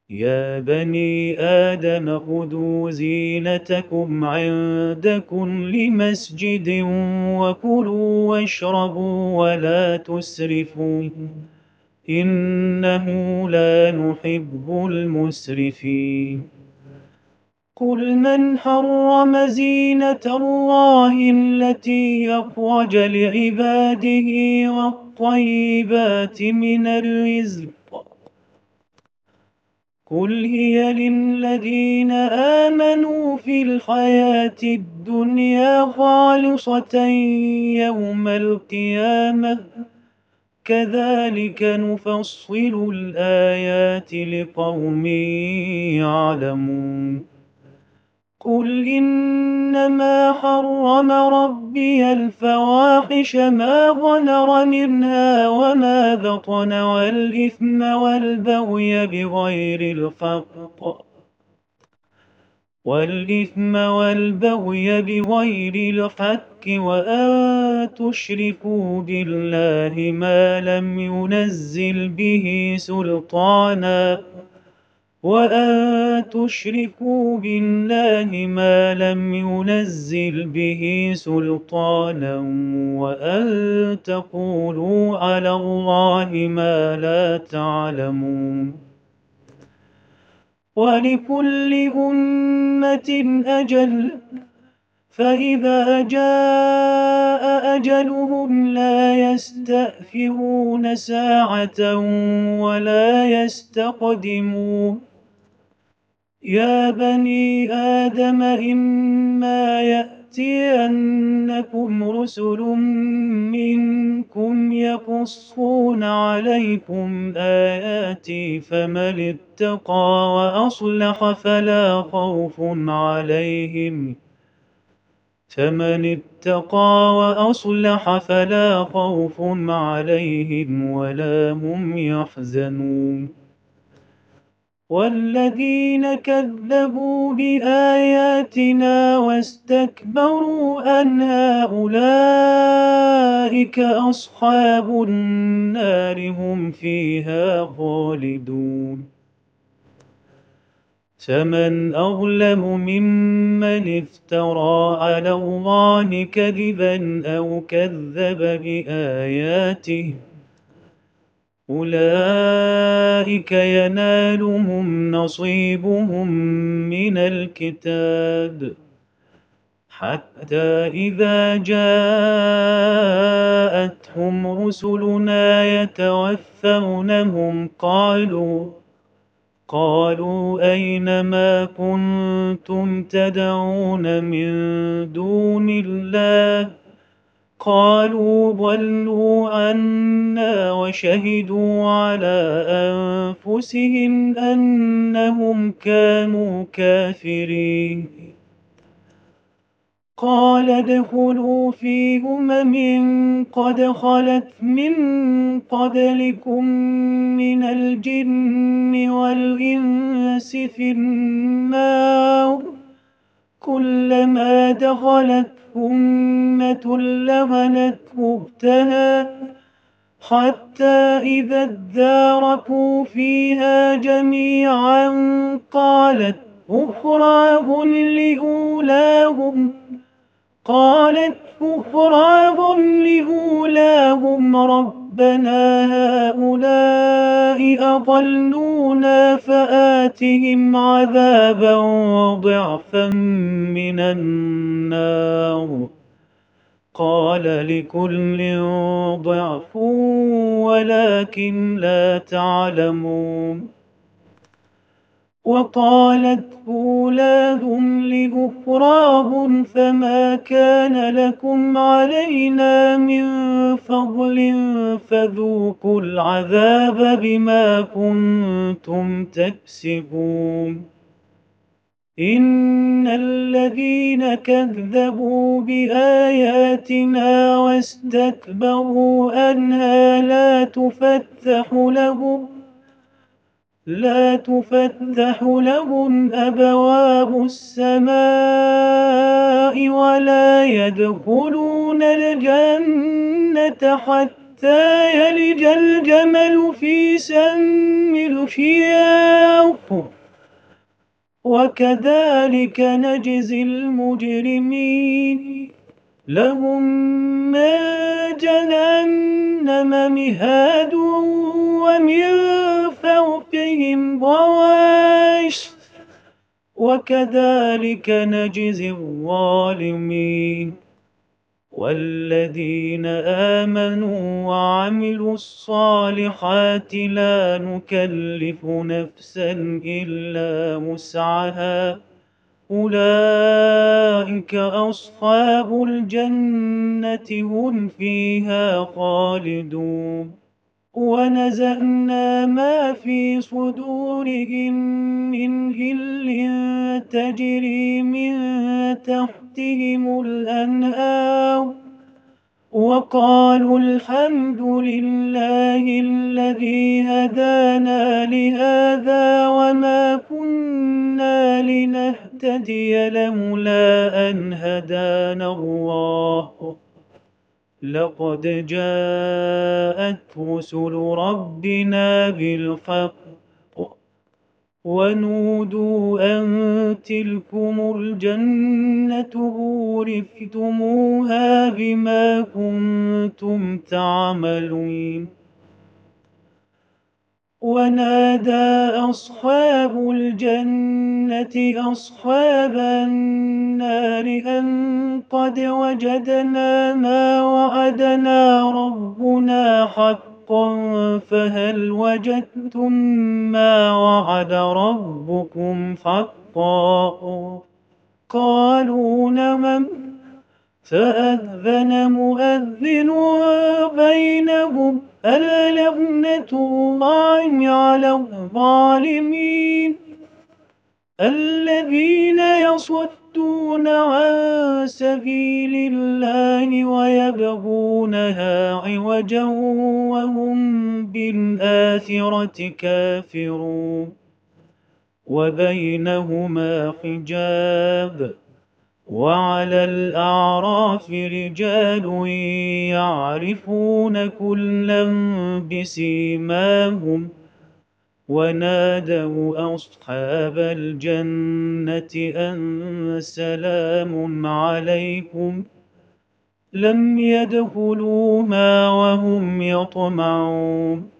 يا بني آدم خذوا زينتكم عند كل مسجد وكلوا واشربوا ولا تسرفوا إنه لا نحب المسرفين. قل من حرم زينة الله التي أخرج لعباده والطيبات من الرزق قل هي للذين آمنوا في الحياة الدنيا خالصة يوم القيامة كذلك نفصل الآيات لقوم يعلمون. قل إنما حرم ربي الفواحش ما ظهر منها وما بطن والإثم والبغي بغير الحق وأن تشركوا بالله ما لم ينزل به سلطانا وأن تقولوا على الله ما لا تعلمون. ولكل أمة أجل فإذا جاء أجلهم لا يستأخرون ساعة ولا يستقدمون. يا بني آدم إما يأتينكم رسل منكم يقصون عليكم آياتي فمن اتقى وأصلح فلا خوف عليهم ولا هم يحزنون. والذين كذبوا بآياتنا واستكبروا عنها أولئك أصحاب النار هم فيها خالدون. فمن أظلم ممن افترى على الله كذبا أو كذب بآياته أولئك ينالهم نصيبهم من الكتاب حتى إذا جاءتهم رسلنا يتوفونهم قالوا أين ما كنتم تدعون من دون الله قالوا ضلوا عنا وشهدوا على أنفسهم أنهم كانوا كافرين. قال ادخلوا في قد خلت من قبلكم من الجن والإنس في النار كلما دخلت أمة لعنت أختها حتى إذا اداركوا فيها جميعا قالت أخراهم ربنا هؤلاء أضلونا فآتهم عذابا ضعفا من النار قال لكل ضعف ولكن لا تعلمون. وقالت أولاهم لأخراهم فما كان لكم علينا من فضل فذوقوا العذاب بما كنتم تكسبون. إن الذين كذبوا بآياتنا واستكبروا عنها لا تفتح لهم أبواب السماء ولا يدخلون الجنة حتى يلج الجمل في سم الخياط وكذلك نجزي المجرمين لهم من جهنم مهاد ومن فوقهم غواش وكذلك نجزي الظالمين والذين آمنوا وعملوا الصالحات لا نكلف نفسا إلا وسعها أولئك أصحاب الجنة هم فيها خالدون ونزعنا ما في صدورهم من غل تجري من تحتهم الأنهار وقالوا الحمد لله الذي هدانا لهذا وما كنا لنهتدي لولا أن هدانا الله لقد جاءت رسل ربنا بالحق ونودوا أن تلكم الجنة أورثتموها بما كنتم تعملون ونادى أصحاب الجنة أصحاب النار أن قد وجدنا ما وعدنا ربنا حقا فهل وجدتم ما وعد ربكم حقا قالوا نعم فأذن مؤذن بينهم ألعنة الله على الظالمين الذين يصدون عن سبيل الله ويبغونها عوجا وهم بالآخرة كافرون وبينهما حجاب وعلى الأعراف رجال يعرفون كلا بسيماهم ونادوا أصحاب الجنة أن سلام عليكم لم يدخلوها وهم يطمعون